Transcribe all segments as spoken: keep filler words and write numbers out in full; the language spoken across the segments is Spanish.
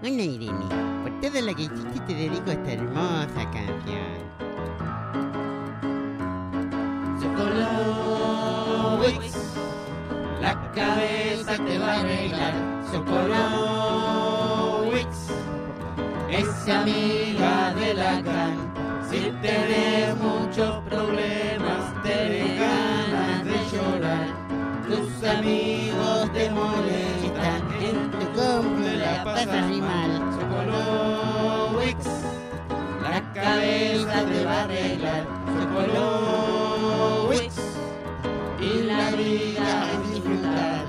Hola Irene, por todo lo que hiciste te dedico a esta hermosa canción. Sokolowitz, la cabeza te va a arreglar. Sokolowitz es amiga de Lacan. Si tenés muchos problemas, te ganas de llorar. Tus amigos te molestan, En tu cumple la pasas muy mal. Sokolowitz, la cabeza te va a arreglar. Sokolowitz, y la vida es disfrutar.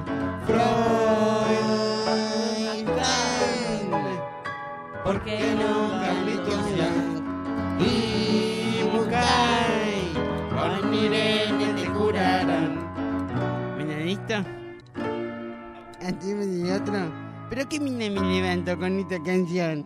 Freud, porque no Carlitos Young y Bucay con Irene te curarán. Bueno, ¿listo? Hacemos el otro. ¿Pero qué mina me levanto con esta canción?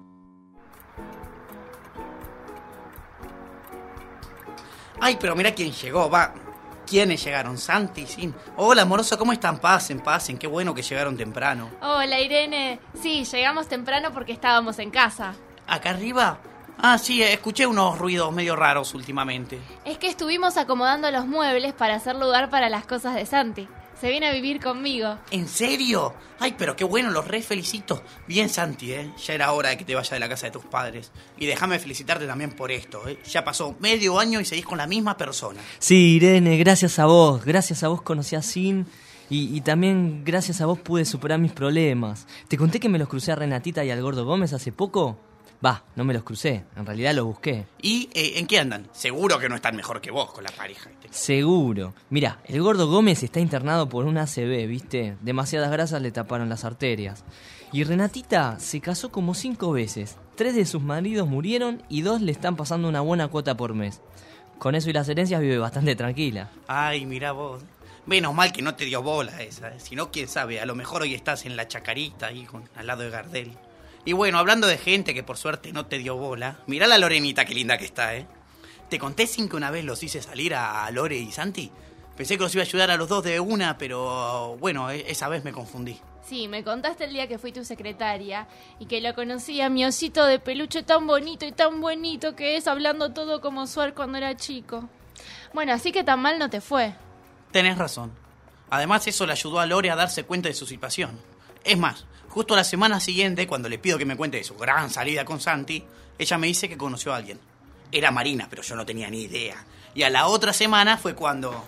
Ay, pero mira quién llegó, va. ¿Quiénes llegaron? Santi, Sin. Hola, amoroso, ¿cómo están? Pasen, pasen. Qué bueno que llegaron temprano. Hola, Irene. Sí, llegamos temprano porque estábamos en casa. ¿Acá arriba? Ah, sí, escuché unos ruidos medio raros últimamente. Es que estuvimos acomodando los muebles para hacer lugar para las cosas de Santi. Se viene a vivir conmigo. ¿En serio? Ay, pero qué bueno, los re felicito. Bien, Santi, ¿eh? Ya era hora de que te vayas de la casa de tus padres. Y déjame felicitarte también por esto, ¿eh? Ya pasó medio año y seguís con la misma persona. Sí, Irene, gracias a vos. Gracias a vos conocí a Sin y, y también gracias a vos pude superar mis problemas. ¿Te conté que me los crucé a Renatita y al Gordo Gómez hace poco? Va, no me los crucé, en realidad los busqué. ¿Y eh, en qué andan? Seguro que no están mejor que vos con la pareja. Seguro. Mirá, el Gordo Gómez está internado por un A C V, ¿viste? Demasiadas grasas le taparon las arterias. Y Renatita se casó como cinco veces. Tres de sus maridos murieron y dos le están pasando una buena cuota por mes. Con eso y las herencias vive bastante tranquila. Ay, mirá vos. Menos mal que no te dio bola esa, ¿eh? Si no, quién sabe, a lo mejor hoy estás en la Chacarita ahí con, al lado de Gardel. Y bueno, hablando de gente que por suerte no te dio bola, mirá la Lorenita, qué linda que está, ¿eh? ¿Te conté sin que una vez los hice salir a Lore y Santi? Pensé que los iba a ayudar a los dos de una, pero bueno, esa vez me confundí. Sí, me contaste el día que fui tu secretaria y que lo conocí a mi osito de peluche tan bonito y tan bonito que es, hablando todo como Suar cuando era chico. Bueno, así que tan mal no te fue. Tenés razón. Además, eso le ayudó a Lore a darse cuenta de su situación. Es más, justo la semana siguiente, cuando le pido que me cuente de su gran salida con Santi, ella me dice que conoció a alguien. Era Marina, pero yo no tenía ni idea. Y a la otra semana fue cuando...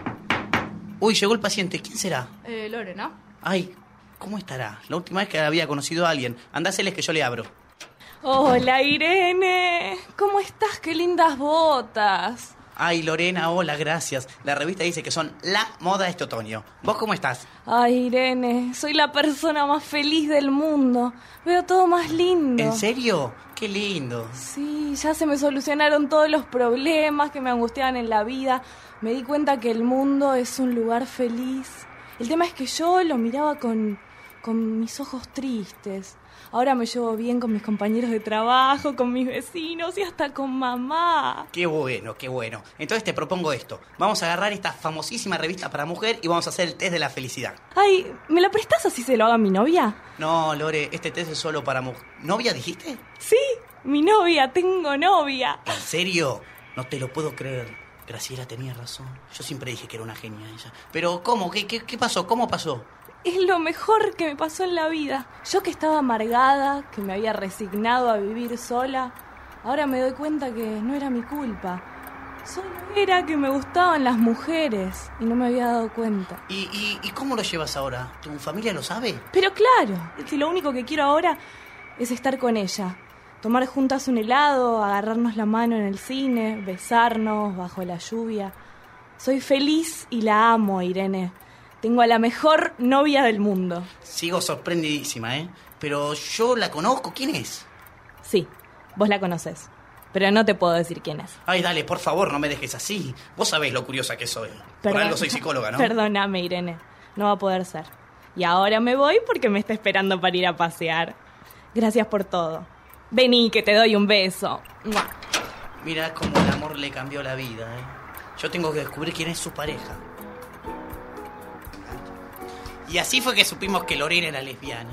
Uy, llegó el paciente. ¿Quién será? Eh, Lore, ¿no? Ay, ¿cómo estará? La última vez que había conocido a alguien. Andáseles que yo le abro. Hola, Irene. ¿Cómo estás? ¡Qué lindas botas! Ay, Lorena, hola, gracias. La revista dice que son la moda este otoño. ¿Vos cómo estás? Ay, Irene, soy la persona más feliz del mundo. Veo todo más lindo. ¿En serio? ¡Qué lindo! Sí, ya se me solucionaron todos los problemas que me angustiaban en la vida. Me di cuenta que el mundo es un lugar feliz. El tema es que yo lo miraba con, con mis ojos tristes. Ahora me llevo bien con mis compañeros de trabajo, con mis vecinos y hasta con mamá. ¡Qué bueno, qué bueno! Entonces te propongo esto. Vamos a agarrar esta famosísima revista para mujer y vamos a hacer el test de la felicidad. Ay, ¿me la prestás así se lo haga a mi novia? No, Lore, este test es solo para mujer. ¿Novia dijiste? Sí, mi novia, tengo novia. ¿En serio? No te lo puedo creer. Graciela tenía razón. Yo siempre dije que era una genia ella. Pero, ¿cómo? ¿Qué, qué, qué pasó? ¿Cómo pasó? Es lo mejor que me pasó en la vida. Yo que estaba amargada, que me había resignado a vivir sola, ahora me doy cuenta que no era mi culpa. Solo era que me gustaban las mujeres y no me había dado cuenta. ¿Y, y, y cómo lo llevas ahora? ¿Tu familia lo sabe? Pero claro, si lo único que quiero ahora es estar con ella. Tomar juntas un helado, agarrarnos la mano en el cine, besarnos bajo la lluvia. Soy feliz y la amo, Irene. Tengo a la mejor novia del mundo. Sigo sorprendidísima, ¿eh? Pero yo la conozco. ¿Quién es? Sí, vos la conocés. Pero no te puedo decir quién es. Ay, dale, por favor, no me dejes así. Vos sabés lo curiosa que soy. Por Perdón. algo soy psicóloga, ¿no? Perdóname, Irene. No va a poder ser. Y ahora me voy porque me está esperando para ir a pasear. Gracias por todo. Vení, que te doy un beso. ¡Mua! Mira cómo el amor le cambió la vida, ¿eh? Yo tengo que descubrir quién es su pareja. Y así fue que supimos que Lorena era lesbiana, ¿eh?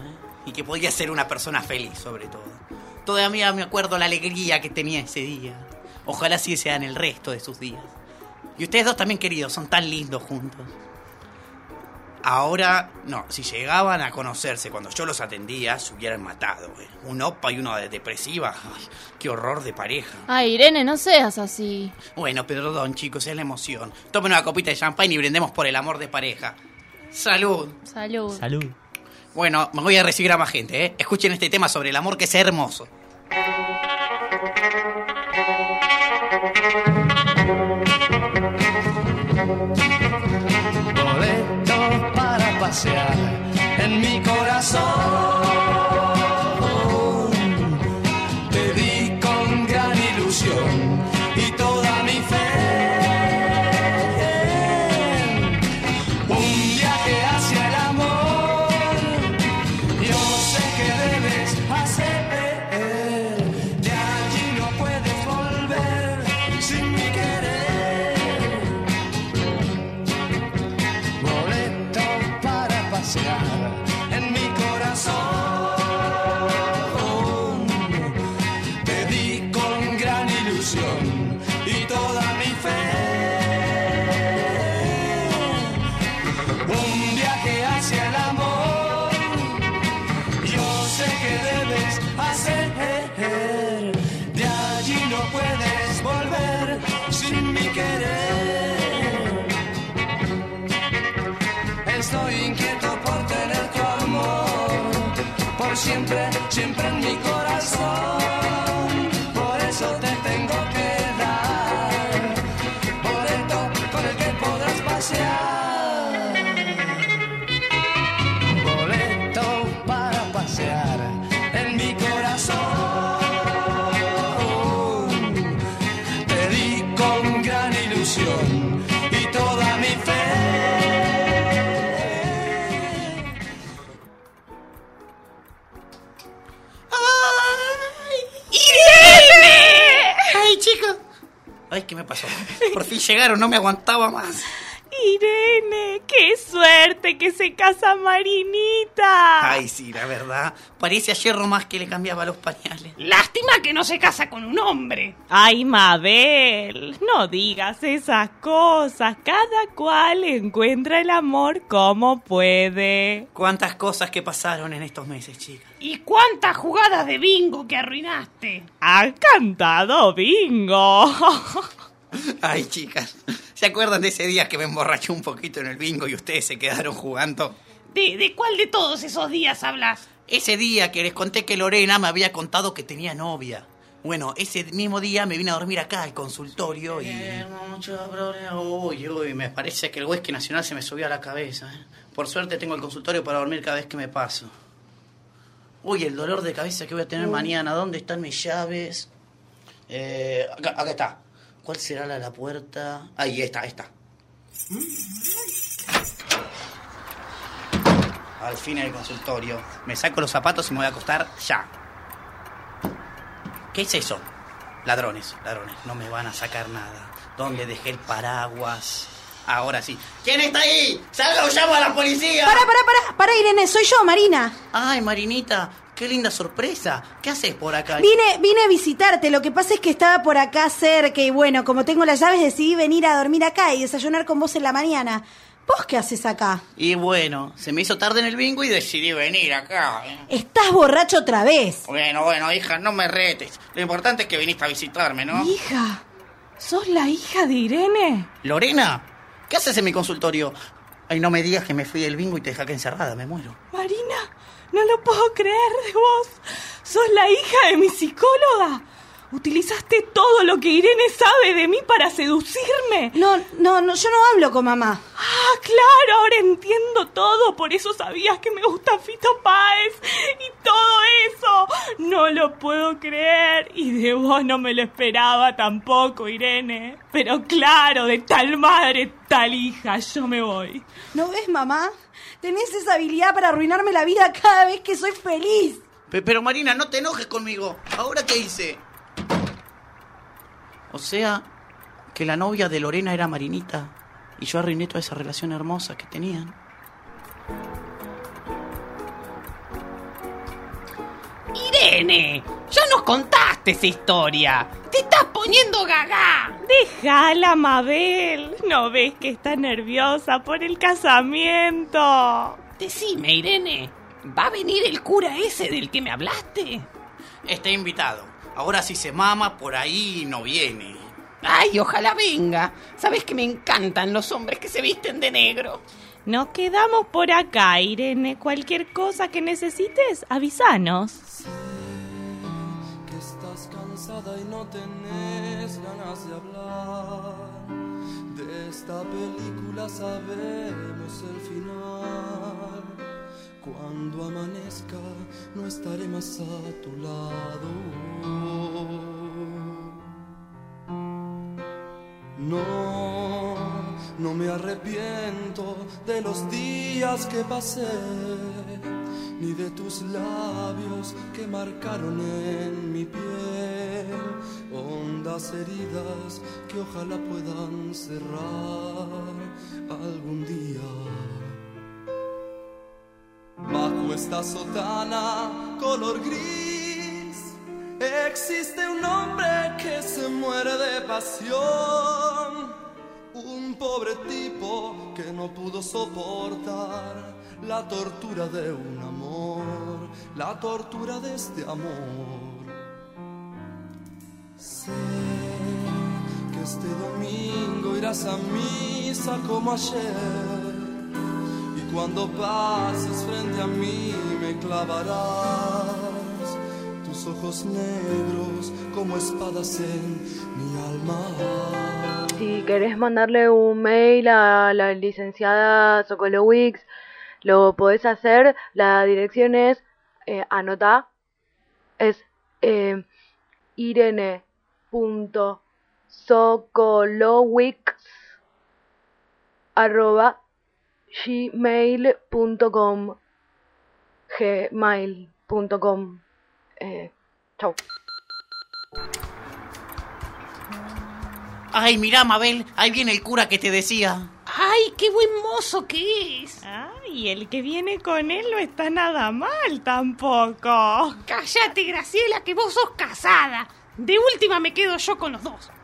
y que podía ser una persona feliz, sobre todo. Todavía me acuerdo la alegría que tenía ese día. Ojalá así sean el resto de sus días. Y ustedes dos también, queridos, son tan lindos juntos. Ahora, no, si llegaban a conocerse cuando yo los atendía, se hubieran matado, eh. Un opa y uno de depresiva. Ay, qué horror de pareja. Ay, Irene, no seas así. Bueno, perdón, chicos, es la emoción. Tomen una copita de champán y brindemos por el amor de pareja. ¡Salud! Salud. Salud. Bueno, me voy a recibir a más gente, ¿eh? Escuchen este tema sobre el amor, que es hermoso. Boleto para pasear en mi corazón. Te di con gran ilusión y toda mi fe. Un viaje hacia el amor. Yo sé que debes hacer. De allí no puedes volver sin mi querer. Boleto para pasear en mi corazón. Te di con gran ilusión y toda mi fe. Un viaje hacia el amor. Yo sé que debes hacer. De allí no puedes volver sin mi querer. Estoy inquieto por tener tu amor, por siempre, siempre en mi corazón. Por eso te tengo que dar boleto con el que podrás pasear. Boleto para pasear en mi corazón. Te di con gran ilusión y toda mi fe. ¡Ay, chicos! Ay, ¿qué me pasó? Por fin llegaron, no me aguantaba más. Irene, qué suerte que se casa Marinita. Ay, sí, la verdad. Parece ayer nomás que le cambiaba los pañales. Lástima que no se casa con un hombre. Ay, Mabel, no digas esas cosas. Cada cual encuentra el amor como puede. Cuántas cosas que pasaron en estos meses, chicas. ¿Y cuántas jugadas de bingo que arruinaste? Ha cantado bingo. Ay, chicas, ¿se acuerdan de ese día que me emborraché un poquito en el bingo y ustedes se quedaron jugando? ¿De, de cuál de todos esos días hablas? Ese día que les conté que Lorena me había contado que tenía novia. Bueno, ese mismo día me vine a dormir acá al consultorio y... Eh, mucho problema. Uy, uy, me parece que el whisky nacional se me subió a la cabeza. ¿eh? Por suerte tengo el consultorio para dormir cada vez que me paso. Uy, el dolor de cabeza que voy a tener mañana. ¿Dónde están mis llaves? Eh, acá, acá está. ¿Cuál será la, la puerta? Ahí está, ahí está. Al fin en el consultorio. Me saco los zapatos y me voy a acostar ya. ¿Qué es eso? Ladrones, ladrones. No me van a sacar nada. ¿Dónde dejé el paraguas? Ahora sí. ¿Quién está ahí? ¡Salga o llamo a la policía! Pará, pará, pará, pará, Irene, soy yo, Marina. Ay, Marinita, qué linda sorpresa. ¿Qué haces por acá? Vine, vine a visitarte, lo que pasa es que estaba por acá cerca y bueno, como tengo las llaves decidí venir a dormir acá y desayunar con vos en la mañana. ¿Vos qué haces acá? Y bueno, se me hizo tarde en el bingo y decidí venir acá. ¿eh? Estás borracho otra vez. Bueno, bueno, hija, no me retes. Lo importante es que viniste a visitarme, ¿no? Hija, ¿sos la hija de Irene? ¿Lorena? ¿Qué haces en mi consultorio? Ay, no me digas que me fui del bingo y te dejé acá encerrada, me muero. Marina, no lo puedo creer de vos. Sos la hija de mi psicóloga. Utilizaste todo lo que Irene sabe de mí para seducirme. No, no, no, yo no hablo con mamá. Ah, claro, ahora entiendo todo. Por eso sabías que me gusta Fito Páez y todo eso. No lo puedo creer. Y de vos no me lo esperaba tampoco, Irene. Pero claro, de tal madre, tal hija, yo me voy. ¿No ves, mamá? Tenés esa habilidad para arruinarme la vida cada vez que soy feliz. Pero Marina, no te enojes conmigo. ¿Ahora qué hice? O sea, que la novia de Lorena era Marinita y yo arruiné toda esa relación hermosa que tenían. Irene, ya nos contaste esa historia. Te estás poniendo gaga. Déjala, Mabel. ¿No ves que está nerviosa por el casamiento? Decime, Irene, ¿va a venir el cura ese del que me hablaste? Está invitado. Ahora si se mama, por ahí no viene. Ay, ojalá venga. Sabes que me encantan los hombres que se visten de negro. Nos quedamos por acá, Irene. Cualquier cosa que necesites, avísanos. Sé que estás cansada y no tenés ganas de hablar. De esta película sabemos el final. Cuando amanezca no estaré más a tu lado. No, no me arrepiento de los días que pasé, ni de tus labios que marcaron en mi piel hondas heridas que ojalá puedan cerrar algún día. Bajo esta sotana color gris existe un hombre que se muere de pasión, un pobre tipo que no pudo soportar la tortura de un amor, la tortura de este amor. Sé que este domingo irás a misa como ayer, y cuando pases frente a mí me clavarás tus ojos negros como espadas en mi alma. Si querés mandarle un mail a la licenciada Sokolowicz, lo podés hacer. La dirección es, eh, anotá, es eh, irene.sokolowicz arroba gmail punto com gmail punto com. Eh, chau. Ay, mirá, Mabel, ahí viene el cura que te decía. Ay, qué buen mozo que es. Ay, el que viene con él no está nada mal tampoco. Cállate, Graciela, que vos sos casada. De última me quedo yo con los dos.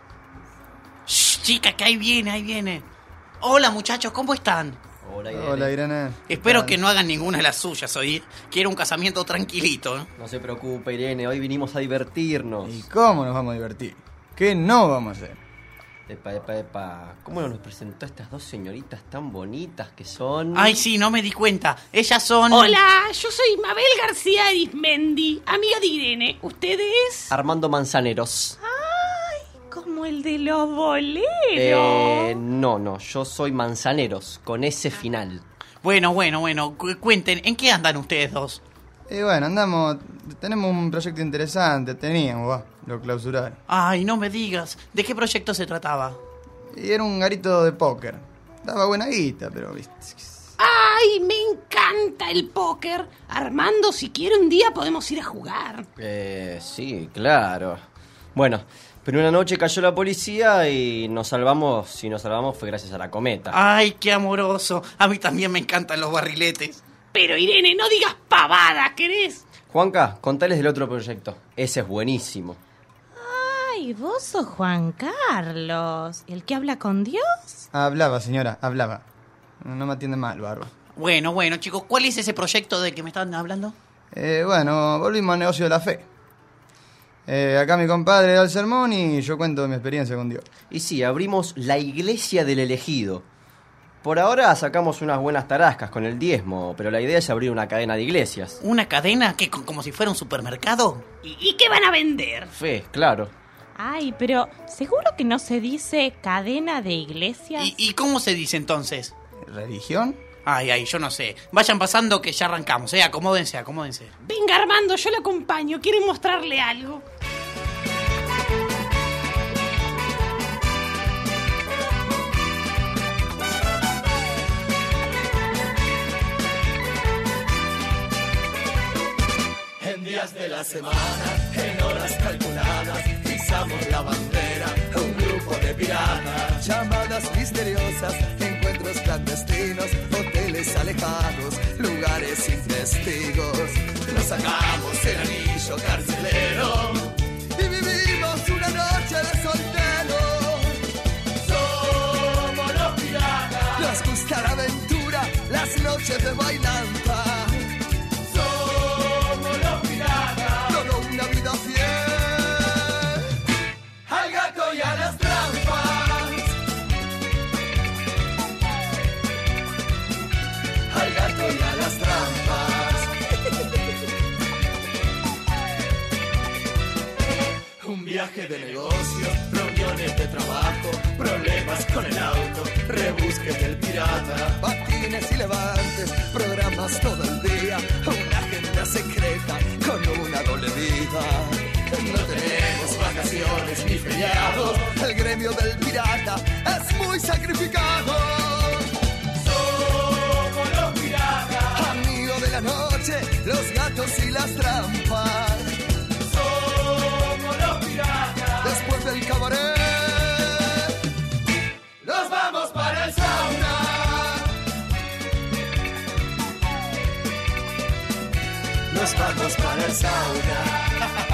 Shh, chica, que ahí viene, ahí viene. Hola, muchachos, ¿cómo están? Hola, Irene. Hola, Irene. Espero que no hagan ninguna de las suyas hoy. Quiero un casamiento tranquilito, ¿eh? No se preocupe, Irene, hoy vinimos a divertirnos. ¿Y cómo nos vamos a divertir? ¿Qué no vamos a hacer? Epa, epa, epa. ¿Cómo nos presentó a estas dos señoritas tan bonitas que son? Ay, sí, no me di cuenta. Ellas son... Hola, yo soy Mabel García Arismendi, amiga de Irene. ¿Ustedes? Armando Manzaneros. Ay, como el de los boleros. Eh, no, no, yo soy Manzaneros, con ese final. Bueno, bueno, bueno, cu- cuenten, ¿en qué andan ustedes dos? Y bueno, andamos... Tenemos un proyecto interesante, teníamos, va, lo clausuraron. Ay, no me digas, ¿de qué proyecto se trataba? Y era un garito de póker. Daba buena guita, pero viste... ¡Ay, me encanta el póker! Armando, si quiere un día podemos ir a jugar. Eh, sí, claro. Bueno, pero una noche cayó la policía y nos salvamos, si nos salvamos fue gracias a la cometa. Ay, qué amoroso. A mí también me encantan los barriletes. Pero Irene, no digas pavada, ¿querés? Juanca, contales del otro proyecto. Ese es buenísimo. Ay, vos sos Juan Carlos, el que habla con Dios. Hablaba, señora, hablaba. No me atiende mal, barba. Bueno, bueno, chicos, ¿cuál es ese proyecto del que me están hablando? Eh, bueno, volvimos al negocio de la fe. Eh, acá mi compadre da el sermón y yo cuento mi experiencia con Dios. Y sí, abrimos la iglesia del elegido. Por ahora sacamos unas buenas tarascas con el diezmo, pero la idea es abrir una cadena de iglesias. ¿Una cadena? ¿Qué, como si fuera un supermercado? ¿Y, y qué van a vender? Fe, claro. Ay, pero ¿seguro que no se dice cadena de iglesias? ¿Y, y cómo se dice entonces? ¿Religión? Ay, ay, yo no sé. Vayan pasando que ya arrancamos, ¿eh? Acomódense, acomódense. Venga, Armando, yo lo acompaño. Quiero mostrarle algo. En días de la semana, en horas calculadas, izamos la bandera, un grupo de piratas. Llamadas misteriosas, encuentros clandestinos, hoteles alejados, lugares bares sin testigos. Nos sacamos el anillo carcelero y vivimos una noche de solteros. Somos los piratas. Nos gusta la aventura, las noches de bailanta. Somos los piratas. Todo una vida fiel al gato y a las trampas. Al gato y a las trampas. Un viaje de negocio, reuniones de trabajo, problemas con el auto, rebusques del pirata, patines y levantes, programas todo el día, una agenda secreta con una doble vida. No tenemos vacaciones ni feriados, el gremio del pirata es muy sacrificado. Somos los piratas, amigos de la noche, los gatos y las trampas. Después del cabaret nos vamos para el sauna. Nos vamos para el sauna.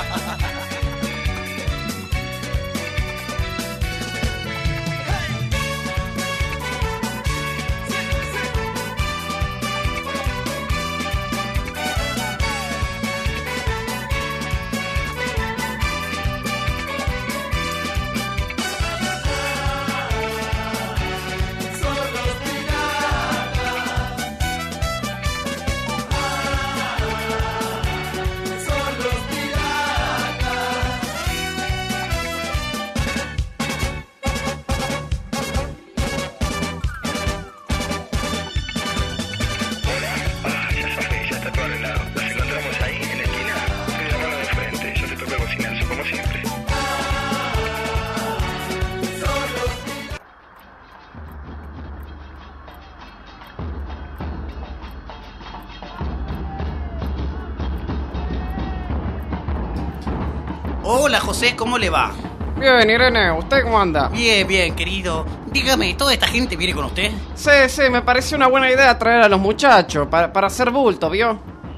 Hola José, ¿cómo le va? Bien, Irene, ¿usted cómo anda? Bien, bien, querido. Dígame, ¿toda esta gente viene con usted? Sí, sí, me pareció una buena idea traer a los muchachos para, para hacer bulto, ¿vio?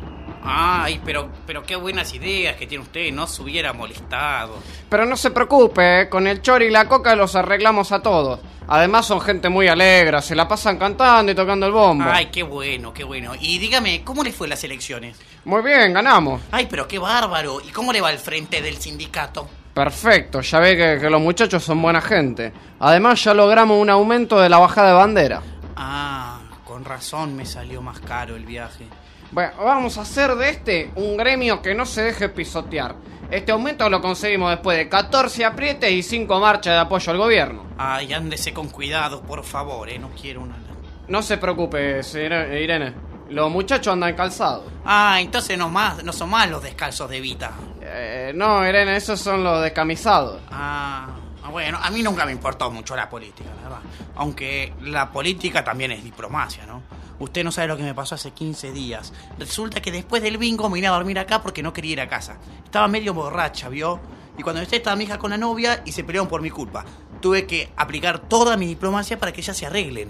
Ay, pero, pero qué buenas ideas que tiene usted, no se hubiera molestado. Pero no se preocupe, ¿eh? Con el chori y la coca los arreglamos a todos. Además son gente muy alegre, se la pasan cantando y tocando el bombo. Ay, qué bueno, qué bueno. Y dígame, ¿cómo le fue las elecciones? Muy bien, ganamos. Ay, pero qué bárbaro. ¿Y cómo le va al frente del sindicato? Perfecto, ya ve que, que los muchachos son buena gente. Además ya logramos un aumento de la bajada de bandera. Ah, con razón me salió más caro el viaje. Bueno, vamos a hacer de este un gremio que no se deje pisotear. Este aumento lo conseguimos después de catorce aprietes y cinco marchas de apoyo al gobierno. Ay, ándese con cuidado, por favor, eh, no quiero una... No se preocupe, Irene. Los muchachos andan calzados. Ah, entonces no, más, no son más los descalzos de Vita. Eh, no, Irene, esos son los descamisados. Ah, bueno, a mí nunca me importó mucho la política, la verdad. Aunque la política también es diplomacia, ¿no? Usted no sabe lo que me pasó hace quince días. Resulta que después del bingo me vine a dormir acá porque no quería ir a casa. Estaba medio borracha, ¿vio? Y cuando esté estaba mi hija con la novia y se pelearon por mi culpa. Tuve que aplicar toda mi diplomacia para que ellas se arreglen.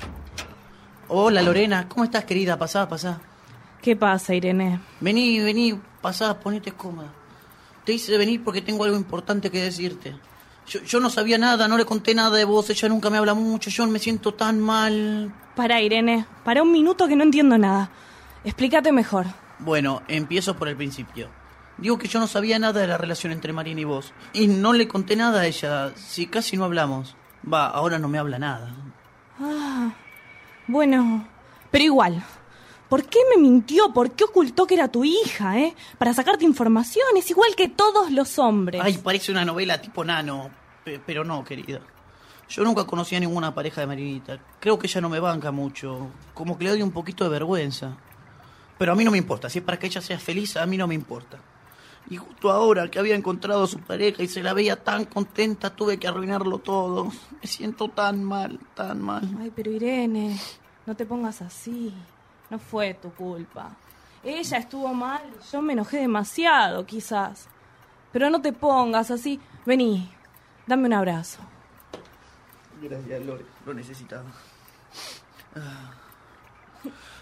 Hola Lorena, ¿cómo estás, querida? Pasá, pasá. ¿Qué pasa, Irene? Vení, vení, pasá, ponete cómoda. Te hice venir porque tengo algo importante que decirte. Yo, yo no sabía nada, no le conté nada de vos, ella nunca me habla mucho, yo me siento tan mal. Para, Irene, para un minuto que no entiendo nada. Explícate mejor. Bueno, empiezo por el principio. Digo que yo no sabía nada de la relación entre Marina y vos. Y no le conté nada a ella, si casi no hablamos. Va, ahora no me habla nada. Ah, bueno, pero igual. ¿Por qué me mintió? ¿Por qué ocultó que era tu hija, eh? Para sacarte información, es igual que todos los hombres. Ay, parece una novela tipo Nano. P- pero no, querida. Yo nunca conocí a ninguna pareja de Marinita. Creo que ella no me banca mucho. Como que le doy un poquito de vergüenza. Pero a mí no me importa. Si es para que ella sea feliz, a mí no me importa. Y justo ahora que había encontrado a su pareja y se la veía tan contenta, tuve que arruinarlo todo. Me siento tan mal, tan mal. Ay, pero Irene, no te pongas así. No fue tu culpa. Ella estuvo mal, yo me enojé demasiado, quizás. Pero no te pongas así. Vení, dame un abrazo. Gracias, Lore. Lo necesitaba. Ah.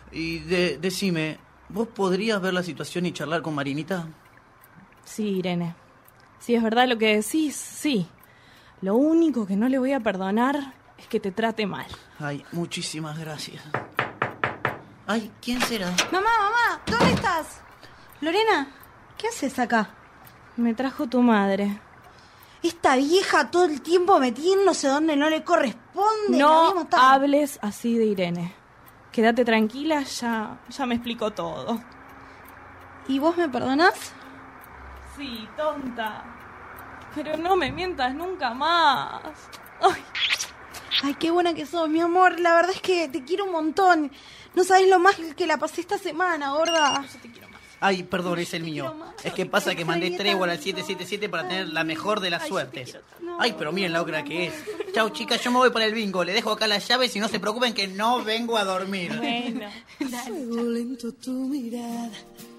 Y de- decime, ¿vos podrías ver la situación y charlar con Marinita? Sí, Irene. Si es verdad lo que decís, sí. Lo único que no le voy a perdonar es que te trate mal. Ay, muchísimas gracias. Ay, ¿quién será? Mamá, mamá, ¿dónde estás? Lorena, ¿qué haces acá? Me trajo tu madre. Esta vieja todo el tiempo metiéndose donde no le corresponde. la voy a No matar. hables así de Irene. Quédate tranquila, ya, ya me explicó todo. ¿Y vos me perdonás? Sí, tonta. Pero no me mientas nunca más. Ay. Ay, qué buena que sos, mi amor. La verdad es que te quiero un montón. No sabés lo más que la pasé esta semana, gorda. Yo te quiero más. Ay, perdón, es el mío. Es que pasa que mandé tregua al siete siete siete para tener la mejor de las suertes. Ay, pero miren la ogra que es. Chau, chicas, yo me voy para el bingo. Le dejo acá las llaves y no se preocupen que no vengo a dormir. Bueno. A fuego lento tu mirada,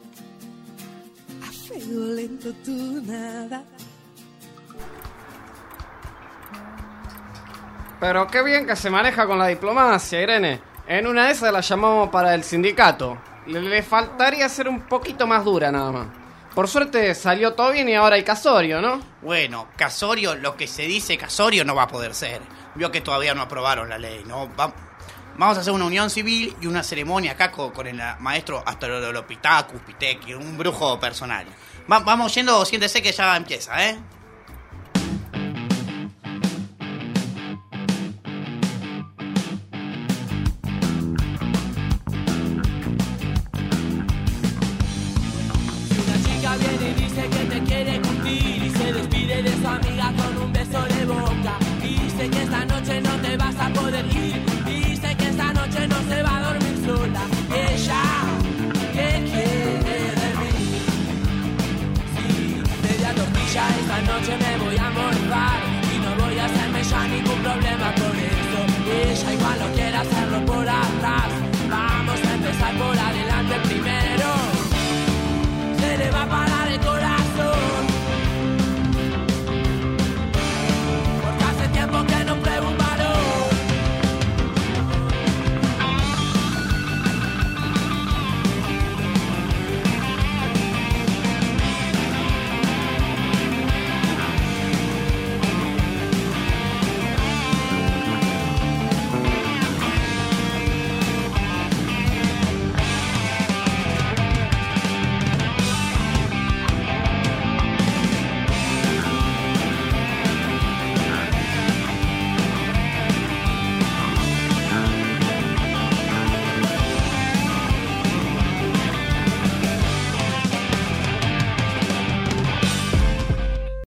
a fuego lento tu nada. Pero qué bien que se maneja con la diplomacia, Irene. En una de esas la llamamos para el sindicato. Le, le faltaría ser un poquito más dura nada más. Por suerte salió todo bien y ahora hay casorio, ¿no? Bueno, casorio, lo que se dice casorio no va a poder ser. Vio que todavía no aprobaron la ley, ¿no? Va- vamos a hacer una unión civil y una ceremonia acá con, con el maestro Astrolopithecus Pitecki, un brujo personal. Va- vamos yendo, siéntese que ya empieza, ¿eh?